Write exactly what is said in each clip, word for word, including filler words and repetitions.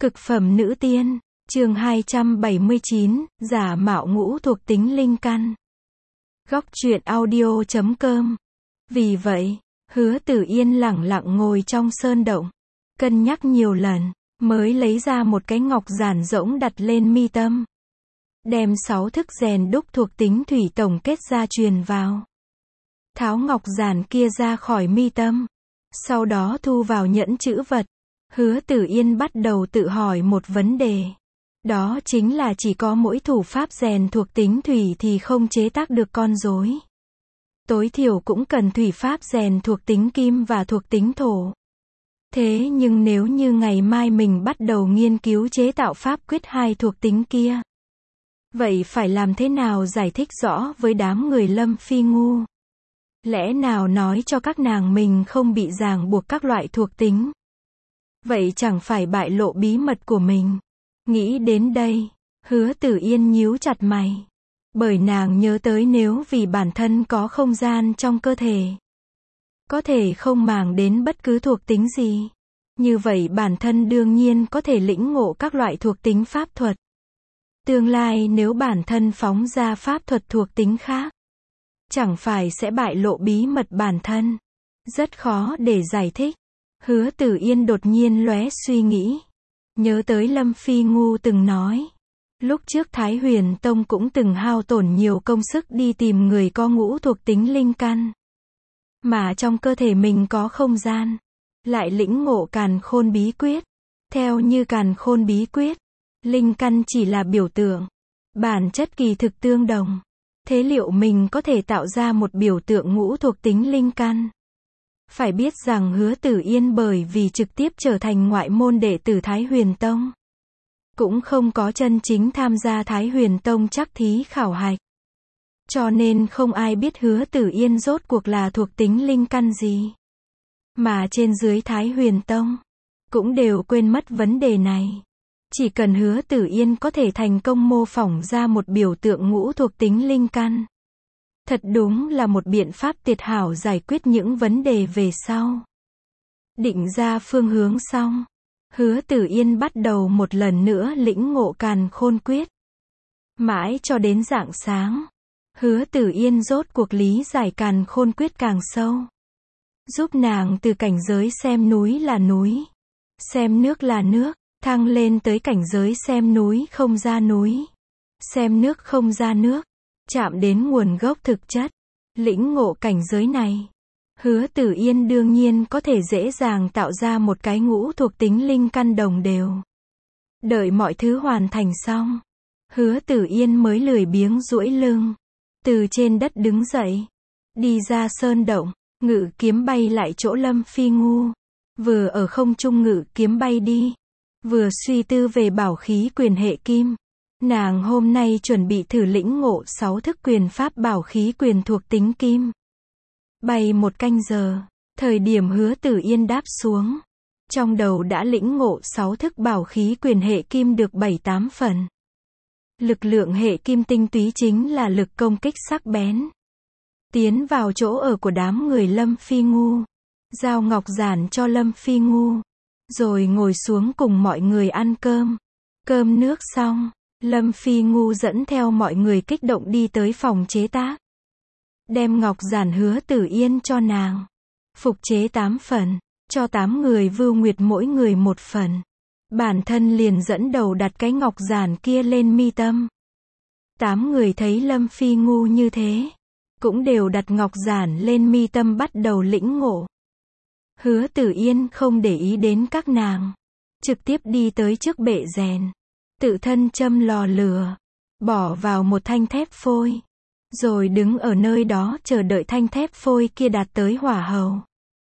Cực phẩm nữ tiên, chương hai trăm bảy mươi chín, giả mạo ngũ thuộc tính linh căn. Góc truyện audio chấm com. Vì vậy, Hứa Tử Yên lẳng lặng ngồi trong sơn động, cân nhắc nhiều lần, mới lấy ra một cái ngọc giản rỗng đặt lên mi tâm. Đem sáu thức rèn đúc thuộc tính thủy tổng kết ra truyền vào. Tháo ngọc giản kia ra khỏi mi tâm. Sau đó thu vào nhẫn chữ vật. Hứa Tử Yên bắt đầu tự hỏi một vấn đề. Đó chính là chỉ có mỗi thủ pháp rèn thuộc tính thủy thì không chế tác được con rối. Tối thiểu cũng cần thủy pháp rèn thuộc tính kim và thuộc tính thổ. Thế nhưng nếu như ngày mai mình bắt đầu nghiên cứu chế tạo pháp quyết hai thuộc tính kia, vậy phải làm thế nào giải thích rõ với đám người Lâm Phi ngu? Lẽ nào nói cho các nàng mình không bị ràng buộc các loại thuộc tính? Vậy chẳng phải bại lộ bí mật của mình. Nghĩ đến đây, Hứa Tử Yên nhíu chặt mày. Bởi nàng nhớ tới nếu vì bản thân có không gian trong cơ thể, có thể không màng đến bất cứ thuộc tính gì, như vậy bản thân đương nhiên có thể lĩnh ngộ các loại thuộc tính pháp thuật. Tương lai nếu bản thân phóng ra pháp thuật thuộc tính khác, chẳng phải sẽ bại lộ bí mật bản thân. Rất khó để giải thích. Hứa Tử Yên đột nhiên lóe suy nghĩ. Nhớ tới Lâm Phi ngu từng nói. Lúc trước Thái Huyền Tông cũng từng hao tổn nhiều công sức đi tìm người có ngũ thuộc tính linh căn. Mà trong cơ thể mình có không gian. Lại lĩnh ngộ càn khôn bí quyết. Theo như càn khôn bí quyết, linh căn chỉ là biểu tượng. Bản chất kỳ thực tương đồng. Thế liệu mình có thể tạo ra một biểu tượng ngũ thuộc tính linh căn? Phải biết rằng Hứa Tử Yên bởi vì trực tiếp trở thành ngoại môn đệ tử Thái Huyền Tông, cũng không có chân chính tham gia Thái Huyền Tông trắc thí khảo hạch. Cho nên không ai biết Hứa Tử Yên rốt cuộc là thuộc tính linh căn gì. Mà trên dưới Thái Huyền Tông, cũng đều quên mất vấn đề này. Chỉ cần Hứa Tử Yên có thể thành công mô phỏng ra một biểu tượng ngũ thuộc tính linh căn. Thật đúng là một biện pháp tuyệt hảo giải quyết những vấn đề về sau. Định ra phương hướng xong, Hứa Tử Yên bắt đầu một lần nữa lĩnh ngộ càn khôn quyết. Mãi cho đến rạng sáng, Hứa Tử Yên rốt cuộc lý giải càn khôn quyết càng sâu. Giúp nàng từ cảnh giới xem núi là núi, xem nước là nước, thăng lên tới cảnh giới xem núi không ra núi, xem nước không ra nước, chạm đến nguồn gốc thực chất. Lĩnh ngộ cảnh giới này, Hứa Tử Yên đương nhiên có thể dễ dàng tạo ra một cái ngũ thuộc tính linh căn đồng đều. Đợi mọi thứ hoàn thành xong, Hứa Tử Yên mới lười biếng duỗi lưng, từ trên đất đứng dậy, đi ra sơn động, ngự kiếm bay lại chỗ Lâm Phi ngu. Vừa ở không trung ngự kiếm bay đi, vừa suy tư về bảo khí quyền hệ kim. Nàng hôm nay chuẩn bị thử lĩnh ngộ sáu thức quyền pháp bảo khí quyền thuộc tính kim. Bay một canh giờ, thời điểm Hứa Tử Yên đáp xuống, trong đầu đã lĩnh ngộ sáu thức bảo khí quyền hệ kim được bảy tám phần. Lực lượng hệ kim tinh túy chính là lực công kích sắc bén. Tiến vào chỗ ở của đám người Lâm Phi ngu, giao ngọc giản cho Lâm Phi ngu, rồi ngồi xuống cùng mọi người ăn cơm. Cơm nước xong, Lâm Phi ngu dẫn theo mọi người kích động đi tới phòng chế tác. Đem ngọc giản Hứa Tử Yên cho nàng. Phục chế tám phần, cho tám người Vưu Nguyệt mỗi người một phần. Bản thân liền dẫn đầu đặt cái ngọc giản kia lên mi tâm. Tám người thấy Lâm Phi ngu như thế, cũng đều đặt ngọc giản lên mi tâm bắt đầu lĩnh ngộ. Hứa Tử Yên không để ý đến các nàng, trực tiếp đi tới trước bệ rèn. Tự thân châm lò lửa, bỏ vào một thanh thép phôi, rồi đứng ở nơi đó chờ đợi thanh thép phôi kia đạt tới hỏa hầu.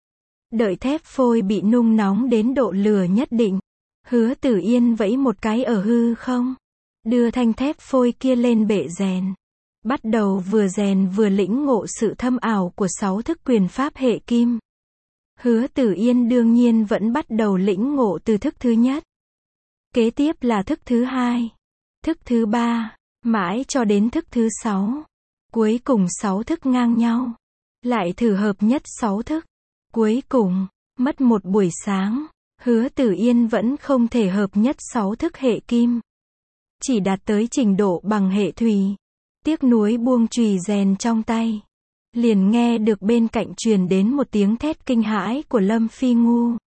Đợi thép phôi bị nung nóng đến độ lửa nhất định, Hứa Tử Yên vẫy một cái ở hư không, đưa thanh thép phôi kia lên bệ rèn, bắt đầu vừa rèn vừa lĩnh ngộ sự thâm ảo của sáu thức quyền pháp hệ kim. Hứa Tử Yên đương nhiên vẫn bắt đầu lĩnh ngộ từ thức thứ nhất. Kế tiếp là thức thứ hai, thức thứ ba, mãi cho đến thức thứ sáu. Cuối cùng sáu thức ngang nhau. Lại thử hợp nhất sáu thức. Cuối cùng, mất một buổi sáng, Hứa Tử Yên vẫn không thể hợp nhất sáu thức hệ kim. Chỉ đạt tới trình độ bằng hệ thủy. Tiếc nuối buông chùy rèn trong tay. Liền nghe được bên cạnh truyền đến một tiếng thét kinh hãi của Lâm Phi Ngu.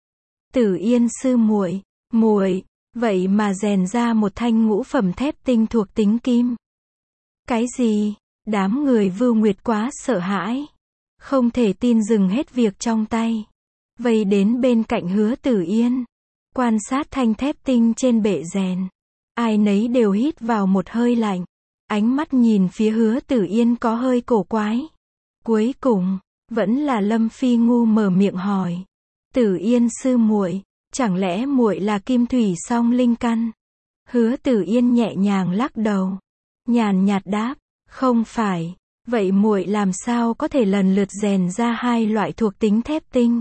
Tử Yên sư muội, muội, vậy mà rèn ra một thanh ngũ phẩm thép tinh thuộc tính kim. Cái gì? Đám người Vưu Nguyệt quá sợ hãi. Không thể tin dừng hết việc trong tay. Vây đến bên cạnh Hứa Tử Yên. Quan sát thanh thép tinh trên bệ rèn. Ai nấy đều hít vào một hơi lạnh. Ánh mắt nhìn phía Hứa Tử Yên có hơi cổ quái. Cuối cùng, vẫn là Lâm Phi Ngu mở miệng hỏi. Tử Yên sư muội, chẳng lẽ muội là kim thủy song linh căn? Hứa Tử Yên nhẹ nhàng lắc đầu. Nhàn nhạt đáp, không phải. Vậy muội làm sao có thể lần lượt rèn ra hai loại thuộc tính thép tinh?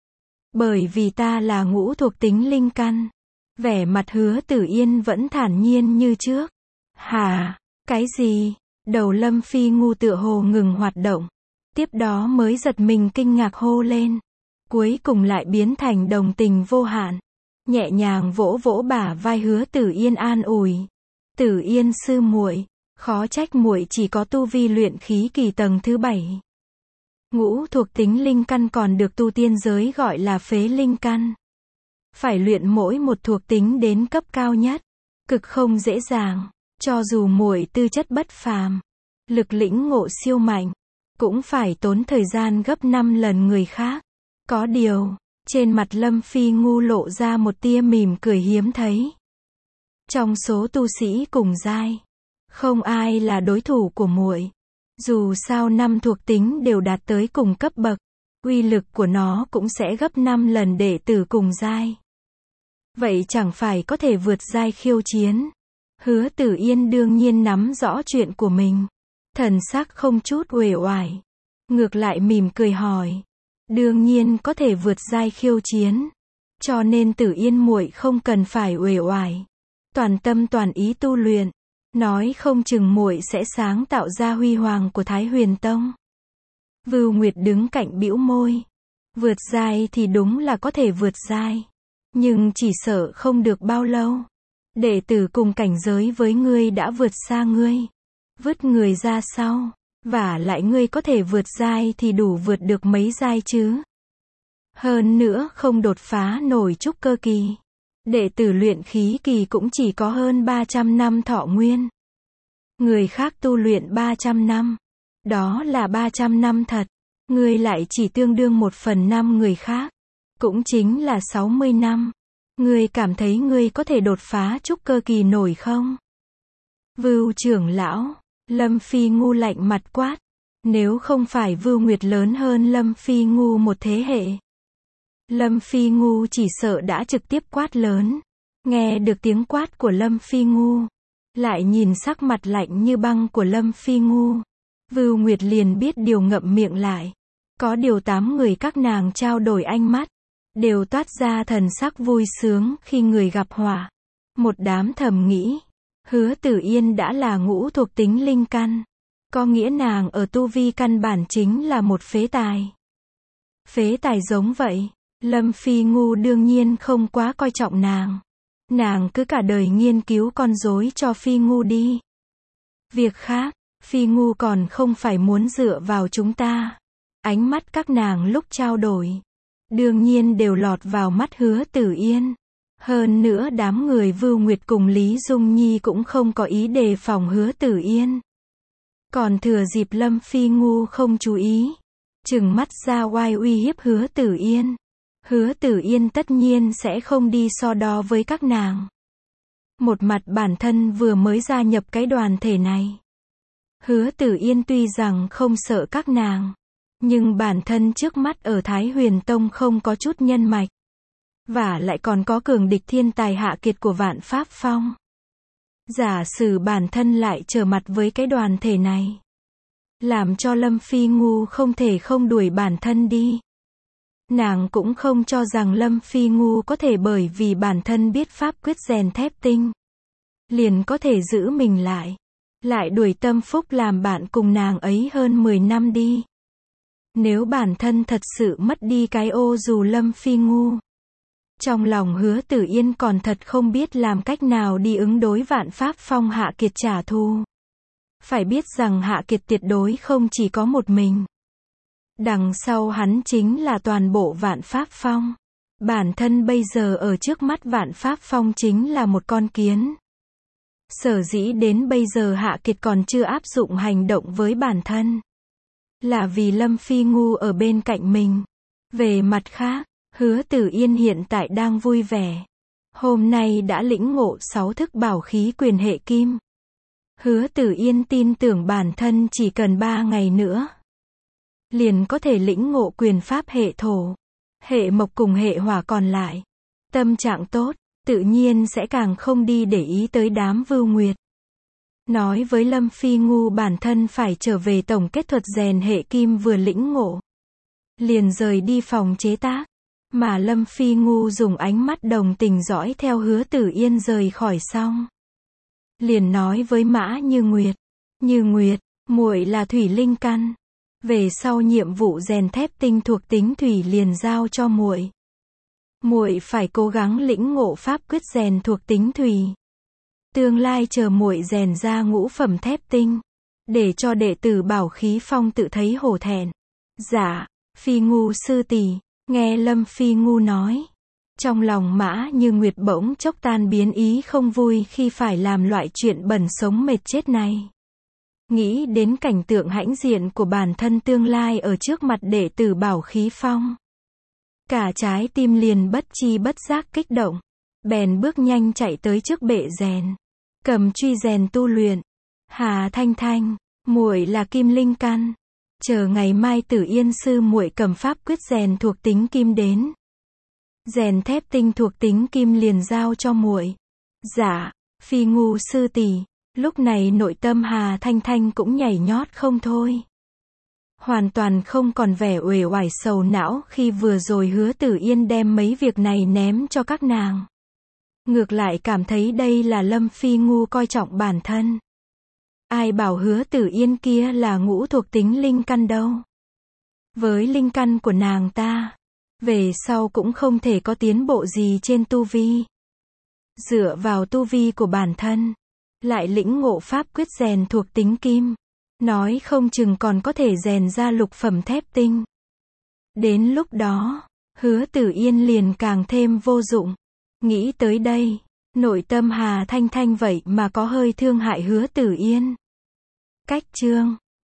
Bởi vì ta là ngũ thuộc tính linh căn. Vẻ mặt Hứa Tử Yên vẫn thản nhiên như trước. Hả? Cái gì? Đầu Lâm Phi Ngu tựa hồ ngừng hoạt động. Tiếp đó mới giật mình kinh ngạc hô lên. Cuối cùng lại biến thành đồng tình vô hạn. Nhẹ nhàng vỗ vỗ bả vai Hứa Tử Yên an ủi. Tử Yên sư muội, khó trách muội chỉ có tu vi luyện khí kỳ tầng thứ bảy. Ngũ thuộc tính linh căn còn được tu tiên giới gọi là phế linh căn. Phải luyện mỗi một thuộc tính đến cấp cao nhất. Cực không dễ dàng. Cho dù muội tư chất bất phàm, lực lĩnh ngộ siêu mạnh, cũng phải tốn thời gian gấp năm lần người khác. Có điều, trên mặt Lâm Phi Ngu lộ ra một tia mỉm cười hiếm thấy. Trong số tu sĩ cùng giai, không ai là đối thủ của muội. Dù sao năm thuộc tính đều đạt tới cùng cấp bậc, uy lực của nó cũng sẽ gấp năm lần đệ tử cùng giai. Vậy chẳng phải có thể vượt giai khiêu chiến. Hứa Tử Yên đương nhiên nắm rõ chuyện của mình. Thần sắc không chút uể oải. Ngược lại mỉm cười hỏi. Đương nhiên có thể vượt giai khiêu chiến. Cho nên Tử Yên muội không cần phải uể oải. Toàn tâm toàn ý tu luyện. Nói không chừng muội sẽ sáng tạo ra huy hoàng của Thái Huyền Tông. Vưu Nguyệt đứng cạnh bĩu môi. Vượt giai thì đúng là có thể vượt giai. Nhưng chỉ sợ không được bao lâu. Đệ tử cùng cảnh giới với ngươi đã vượt xa ngươi. Vứt người ra sau. Vả lại ngươi có thể vượt giai thì đủ vượt được mấy giai chứ. Hơn nữa không đột phá nổi trúc cơ kỳ. Đệ tử luyện khí kỳ cũng chỉ có hơn ba trăm năm thọ nguyên. Người khác tu luyện ba trăm năm. Đó là ba trăm năm thật. Ngươi lại chỉ tương đương một phần năm người khác. Cũng chính là sáu mươi năm. Ngươi cảm thấy ngươi có thể đột phá trúc cơ kỳ nổi không? Vưu trưởng lão, Lâm Phi Ngu lạnh mặt quát. Nếu không phải Vưu Nguyệt lớn hơn Lâm Phi Ngu một thế hệ. Lâm Phi Ngu chỉ sợ đã trực tiếp quát lớn. Nghe được tiếng quát của Lâm Phi Ngu. Lại nhìn sắc mặt lạnh như băng của Lâm Phi Ngu. Vưu Nguyệt liền biết điều ngậm miệng lại. Có điều tám người các nàng trao đổi ánh mắt. Đều toát ra thần sắc vui sướng khi người gặp họa. Một đám thầm nghĩ. Hứa Tử Yên đã là ngũ thuộc tính linh căn. Có nghĩa nàng ở tu vi căn bản chính là một phế tài. Phế tài giống vậy. Lâm Phi Ngu đương nhiên không quá coi trọng nàng. Nàng cứ cả đời nghiên cứu con rối cho Phi Ngu đi. Việc khác, Phi Ngu còn không phải muốn dựa vào chúng ta. Ánh mắt các nàng lúc trao đổi. Đương nhiên đều lọt vào mắt Hứa Tử Yên. Hơn nữa đám người Vưu Nguyệt cùng Lý Dung Nhi cũng không có ý đề phòng Hứa Tử Yên. Còn thừa dịp Lâm Phi Ngu không chú ý. Trừng mắt ra oai uy hiếp Hứa Tử Yên. Hứa Tử Yên tất nhiên sẽ không đi so đo với các nàng. Một mặt bản thân vừa mới gia nhập cái đoàn thể này. Hứa Tử Yên tuy rằng không sợ các nàng. Nhưng bản thân trước mắt ở Thái Huyền Tông không có chút nhân mạch. Và lại còn có cường địch thiên tài hạ kiệt của Vạn Pháp Phong. Giả sử bản thân lại trở mặt với cái đoàn thể này. Làm cho Lâm Phi Ngu không thể không đuổi bản thân đi. Nàng cũng không cho rằng Lâm Phi Ngu có thể bởi vì bản thân biết pháp quyết rèn thép tinh. Liền có thể giữ mình lại. Lại đuổi Tâm Phúc làm bạn cùng nàng ấy hơn mười năm đi. Nếu bản thân thật sự mất đi cái ô dù Lâm Phi Ngu. Trong lòng Hứa Tử Yên còn thật không biết làm cách nào đi ứng đối Vạn Pháp Phong Hạ Kiệt trả thù. Phải biết rằng Hạ Kiệt tuyệt đối không chỉ có một mình. Đằng sau hắn chính là toàn bộ Vạn Pháp Phong. Bản thân bây giờ ở trước mắt Vạn Pháp Phong chính là một con kiến. Sở dĩ đến bây giờ Hạ Kiệt còn chưa áp dụng hành động với bản thân, là vì Lâm Phi Ngu ở bên cạnh mình. Về mặt khác, Hứa Tử Yên hiện tại đang vui vẻ. Hôm nay đã lĩnh ngộ sáu thức bảo khí quyền hệ kim. Hứa Tử Yên tin tưởng bản thân chỉ cần ba ngày nữa, liền có thể lĩnh ngộ quyền pháp hệ thổ, hệ mộc cùng hệ hỏa còn lại. Tâm trạng tốt, tự nhiên sẽ càng không đi để ý tới đám Vưu Nguyệt. Nói với Lâm Phi Ngu bản thân phải trở về tổng kết thuật rèn hệ kim vừa lĩnh ngộ. Liền rời đi phòng chế tác. Mà Lâm Phi Ngu dùng ánh mắt đồng tình dõi theo Hứa Tử Yên rời khỏi xong. Liền nói với Mã Như Nguyệt. Như Nguyệt, muội là thủy linh căn. Về sau nhiệm vụ rèn thép tinh thuộc tính thủy liền giao cho muội. Muội phải cố gắng lĩnh ngộ pháp quyết rèn thuộc tính thủy. Tương lai chờ muội rèn ra ngũ phẩm thép tinh, để cho đệ tử Bảo Khí Phong tự thấy hổ thẹn. Dạ, Phi Ngu sư tỷ. Nghe Lâm Phi Ngu nói, trong lòng Mã Như Nguyệt bỗng chốc tan biến ý không vui khi phải làm loại chuyện bẩn sống mệt chết này. Nghĩ đến cảnh tượng hãnh diện của bản thân tương lai ở trước mặt đệ tử Bảo Khí Phong, cả trái tim liền bất chi bất giác kích động. Bèn bước nhanh chạy tới trước bệ rèn, cầm truy rèn tu luyện. Hà Thanh Thanh, muội là kim linh căn, chờ ngày mai Tử Yên sư muội cầm pháp quyết rèn thuộc tính kim đến, rèn thép tinh thuộc tính kim liền giao cho muội. Dạ, Phi Ngu sư tỷ. Lúc này nội tâm Hà Thanh Thanh cũng nhảy nhót không thôi. Hoàn toàn không còn vẻ uể oải sầu não khi vừa rồi Hứa Tử Yên đem mấy việc này ném cho các nàng. Ngược lại cảm thấy đây là Lâm Phi Ngu coi trọng bản thân. Ai bảo Hứa Tử Yên kia là ngũ thuộc tính linh căn đâu. Với linh căn của nàng ta, về sau cũng không thể có tiến bộ gì trên tu vi. Dựa vào tu vi của bản thân, lại lĩnh ngộ pháp quyết rèn thuộc tính kim, nói không chừng còn có thể rèn ra lục phẩm thép tinh. Đến lúc đó, Hứa Tử Yên liền càng thêm vô dụng. Nghĩ tới đây, nội tâm Hà Thanh Thanh vậy mà có hơi thương hại Hứa Tử Yên. Cách chương